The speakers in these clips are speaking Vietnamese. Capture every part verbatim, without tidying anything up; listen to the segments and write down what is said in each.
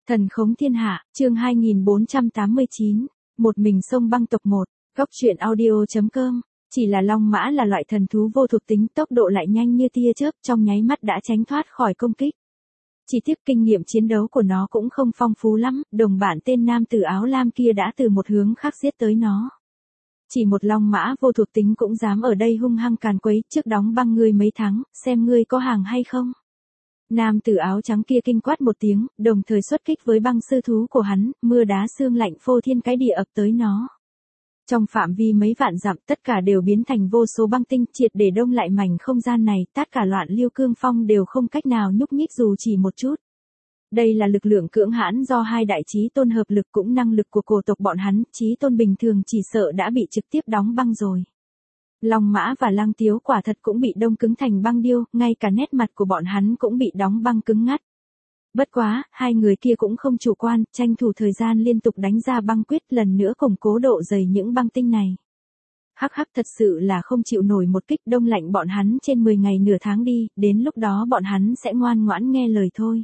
Thần khống thiên hạ, chương hai nghìn bốn trăm tám mươi chín, một mình sông băng tộc một, góc truyện audio.com, chỉ là long mã là loại thần thú vô thuộc tính, tốc độ lại nhanh như tia chớp, trong nháy mắt đã tránh thoát khỏi công kích. Chỉ tiếc kinh nghiệm chiến đấu của nó cũng không phong phú lắm, đồng bạn tên nam tử áo lam kia đã từ một hướng khác giết tới nó. Chỉ một long mã vô thuộc tính cũng dám ở đây hung hăng càn quấy, trước đóng băng ngươi mấy tháng, xem ngươi có hàng hay không. Nam tử áo trắng kia kinh quát một tiếng, đồng thời xuất kích với băng sư thú của hắn, mưa đá xương lạnh phô thiên cái địa ập tới nó. Trong phạm vi mấy vạn dặm, tất cả đều biến thành vô số băng tinh, triệt để đông lại mảnh không gian này, tất cả loạn lưu cương phong đều không cách nào nhúc nhích dù chỉ một chút. Đây là lực lượng cưỡng hãn do hai đại chí tôn hợp lực, cũng năng lực của cổ tộc bọn hắn, chí tôn bình thường chỉ sợ đã bị trực tiếp đóng băng rồi. Long mã và Lăng Tiếu quả thật cũng bị đông cứng thành băng điêu, ngay cả nét mặt của bọn hắn cũng bị đóng băng cứng ngắt. Bất quá, hai người kia cũng không chủ quan, tranh thủ thời gian liên tục đánh ra băng quyết, lần nữa củng cố độ dày những băng tinh này. Hắc hắc, thật sự là không chịu nổi một kích đông lạnh bọn hắn trên mười ngày nửa tháng đi, đến lúc đó bọn hắn sẽ ngoan ngoãn nghe lời thôi.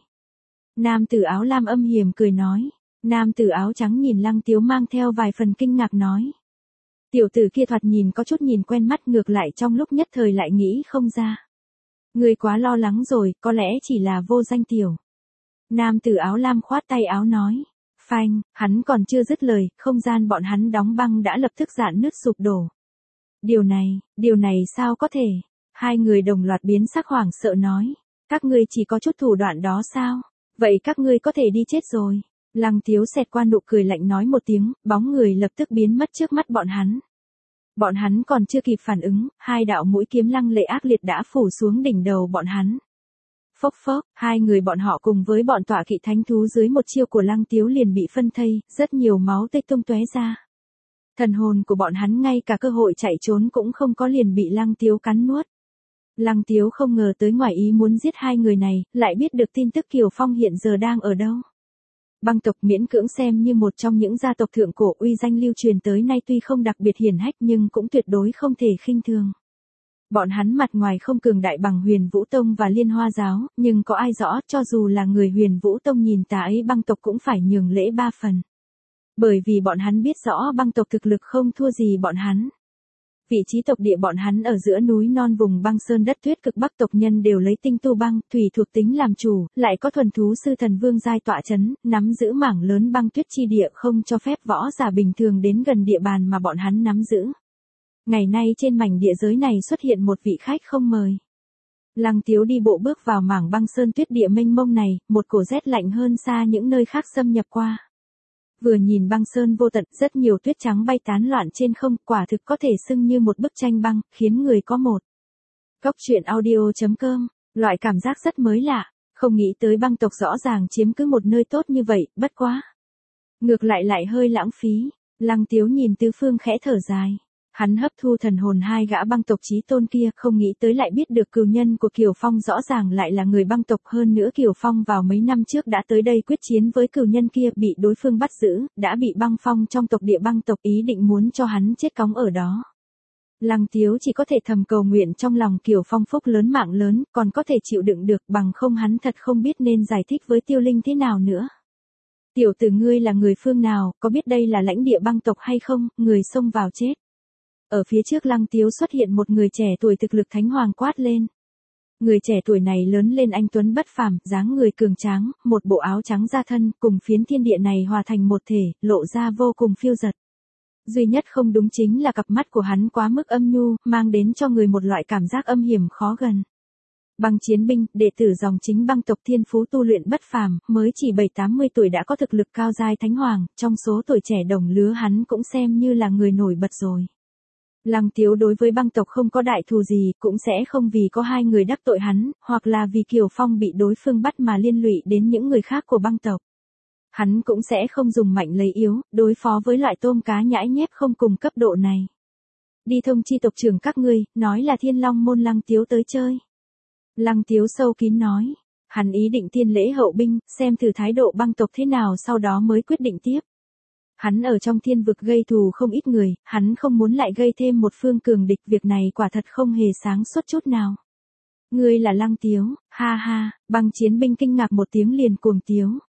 Nam tử áo lam âm hiểm cười nói. Nam tử áo trắng nhìn Lăng Tiếu mang theo vài phần kinh ngạc nói. Tiểu tử kia thoạt nhìn có chút nhìn quen mắt, ngược lại trong lúc nhất thời lại nghĩ không ra. Người quá lo lắng rồi, có lẽ chỉ là vô danh tiểu. Nam tử áo lam khoát tay áo nói. Phanh, hắn còn chưa dứt lời, không gian bọn hắn đóng băng đã lập tức rạn nứt sụp đổ. Điều này, điều này sao có thể? Hai người đồng loạt biến sắc hoảng sợ nói. Các ngươi chỉ có chút thủ đoạn đó sao? Vậy các ngươi có thể đi chết rồi. Lăng Tiếu xẹt qua nụ cười lạnh nói một tiếng, bóng người lập tức biến mất trước mắt bọn hắn. Bọn hắn còn chưa kịp phản ứng, hai đạo mũi kiếm lăng lệ ác liệt đã phủ xuống đỉnh đầu bọn hắn. Phốc phốc, hai người bọn họ cùng với bọn tọa kỵ thánh thú dưới một chiêu của Lăng Tiếu liền bị phân thây, rất nhiều máu tươi tung tóe ra. Thần hồn của bọn hắn ngay cả cơ hội chạy trốn cũng không có, liền bị Lăng Tiếu cắn nuốt. Lăng Tiếu không ngờ tới ngoài ý muốn giết hai người này, lại biết được tin tức Kiều Phong hiện giờ đang ở đâu. Băng tộc miễn cưỡng xem như một trong những gia tộc thượng cổ uy danh lưu truyền tới nay, tuy không đặc biệt hiển hách nhưng cũng tuyệt đối không thể khinh thường. Bọn hắn mặt ngoài không cường đại bằng Huyền Vũ Tông và Liên Hoa Giáo, nhưng có ai rõ, cho dù là người Huyền Vũ Tông nhìn tà ấy băng tộc cũng phải nhường lễ ba phần. Bởi vì bọn hắn biết rõ băng tộc thực lực không thua gì bọn hắn. Vị trí tộc địa bọn hắn ở giữa núi non vùng băng sơn đất tuyết cực bắc, tộc nhân đều lấy tinh tu băng, thủy thuộc tính làm chủ, lại có thuần thú sư thần vương giai tọa chấn, nắm giữ mảng lớn băng tuyết chi địa, không cho phép võ giả bình thường đến gần địa bàn mà bọn hắn nắm giữ. Ngày nay trên mảnh địa giới này xuất hiện một vị khách không mời. Lăng Tiếu đi bộ bước vào mảng băng sơn tuyết địa mênh mông này, một cổ rét lạnh hơn xa những nơi khác xâm nhập qua. Vừa nhìn băng sơn vô tận, rất nhiều tuyết trắng bay tán loạn trên không, quả thực có thể xưng như một bức tranh băng, khiến người có một. Góc truyện audio.com, loại cảm giác rất mới lạ, không nghĩ tới băng tộc rõ ràng chiếm cứ một nơi tốt như vậy, bất quá. Ngược lại lại hơi lãng phí, Lăng Tiếu nhìn tứ phương khẽ thở dài. Hắn hấp thu thần hồn hai gã băng tộc chí tôn kia, không nghĩ tới lại biết được cừu nhân của Kiều Phong rõ ràng lại là người băng tộc, hơn nữa Kiều Phong vào mấy năm trước đã tới đây quyết chiến với cừu nhân kia, bị đối phương bắt giữ, đã bị băng phong trong tộc địa băng tộc, ý định muốn cho hắn chết cóng ở đó. Lăng Tiếu chỉ có thể thầm cầu nguyện trong lòng Kiều Phong phúc lớn mạng lớn, còn có thể chịu đựng được, bằng không hắn thật không biết nên giải thích với Tiêu Linh thế nào nữa. Tiểu tử ngươi là người phương nào, có biết đây là lãnh địa băng tộc hay không, người xông vào chết. Ở phía trước Lăng Tiếu xuất hiện một người trẻ tuổi thực lực thánh hoàng quát lên. Người trẻ tuổi này lớn lên anh tuấn bất phàm, dáng người cường tráng, một bộ áo trắng da thân, cùng phiến thiên địa này hòa thành một thể, lộ ra vô cùng phiêu dật. Duy nhất không đúng chính là cặp mắt của hắn quá mức âm nhu, mang đến cho người một loại cảm giác âm hiểm khó gần. Băng chiến binh, đệ tử dòng chính băng tộc, thiên phú tu luyện bất phàm, mới chỉ bảy tám mươi tuổi đã có thực lực cao giai thánh hoàng, trong số tuổi trẻ đồng lứa hắn cũng xem như là người nổi bật rồi. Lăng Tiếu đối với băng tộc không có đại thù gì, cũng sẽ không vì có hai người đắc tội hắn, hoặc là vì Kiều Phong bị đối phương bắt mà liên lụy đến những người khác của băng tộc. Hắn cũng sẽ không dùng mạnh lấy yếu, đối phó với loại tôm cá nhãi nhép không cùng cấp độ này. Đi thông chi tộc trưởng các ngươi, nói là Thiên Long môn Lăng Tiếu tới chơi. Lăng Tiếu sâu kín nói, hắn ý định tiên lễ hậu binh, xem thử thái độ băng tộc thế nào sau đó mới quyết định tiếp. Hắn ở trong thiên vực gây thù không ít người, hắn không muốn lại gây thêm một phương cường địch, việc này quả thật không hề sáng suốt chút nào. Ngươi là Lăng Tiếu, ha ha, băng chiến binh kinh ngạc một tiếng liền cuồng tiếu.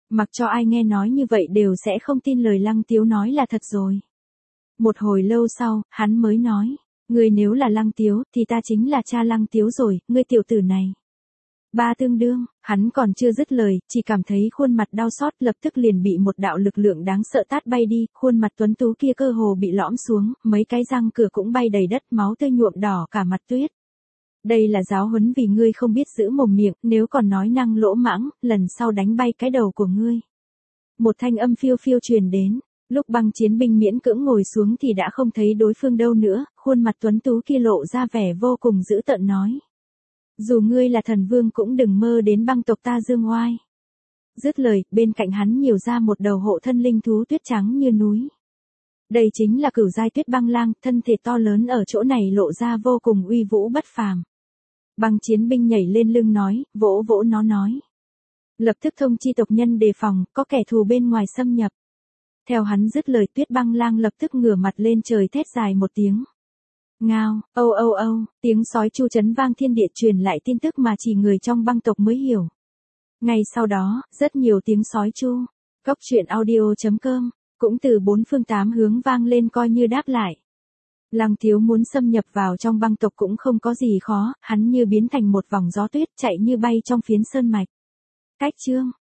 Mặc cho ai nghe nói như vậy đều sẽ không tin lời Lăng Tiếu nói là thật rồi. Một hồi lâu sau, hắn mới nói, ngươi nếu là Lăng Tiếu, thì ta chính là cha Lăng Tiếu rồi, ngươi tiểu tử này. Ba tương đương, hắn còn chưa dứt lời, chỉ cảm thấy khuôn mặt đau xót lập tức liền bị một đạo lực lượng đáng sợ tát bay đi, khuôn mặt tuấn tú kia cơ hồ bị lõm xuống, mấy cái răng cửa cũng bay đầy đất, máu tươi nhuộm đỏ cả mặt tuyết. Đây là giáo huấn vì ngươi không biết giữ mồm miệng, nếu còn nói năng lỗ mãng, lần sau đánh bay cái đầu của ngươi. Một thanh âm phiêu phiêu truyền đến, lúc Băng Chiến binh miễn cưỡng ngồi xuống thì đã không thấy đối phương đâu nữa, khuôn mặt tuấn tú kia lộ ra vẻ vô cùng dữ tợn nói. Dù ngươi là thần vương cũng đừng mơ đến băng tộc ta dương oai. Dứt lời, bên cạnh hắn nhiều ra một đầu hộ thân linh thú tuyết trắng như núi. Đây chính là cửu giai tuyết băng lang, thân thể to lớn ở chỗ này lộ ra vô cùng uy vũ bất phàm. Băng Chiến binh nhảy lên lưng nói, vỗ vỗ nó nói. Lập tức thông chi tộc nhân đề phòng, có kẻ thù bên ngoài xâm nhập. Theo hắn dứt lời, tuyết băng lang lập tức ngửa mặt lên trời thét dài một tiếng. Ngao, âu âu âu, tiếng sói chu chấn vang thiên địa truyền lại tin tức mà chỉ người trong băng tộc mới hiểu. Ngay sau đó, rất nhiều tiếng sói chu. Cốc truyện audio chấm com cũng từ bốn phương tám hướng vang lên coi như đáp lại. Lăng Tiếu muốn xâm nhập vào trong băng tộc cũng không có gì khó, hắn như biến thành một vòng gió tuyết chạy như bay trong phiến sơn mạch. Cách chương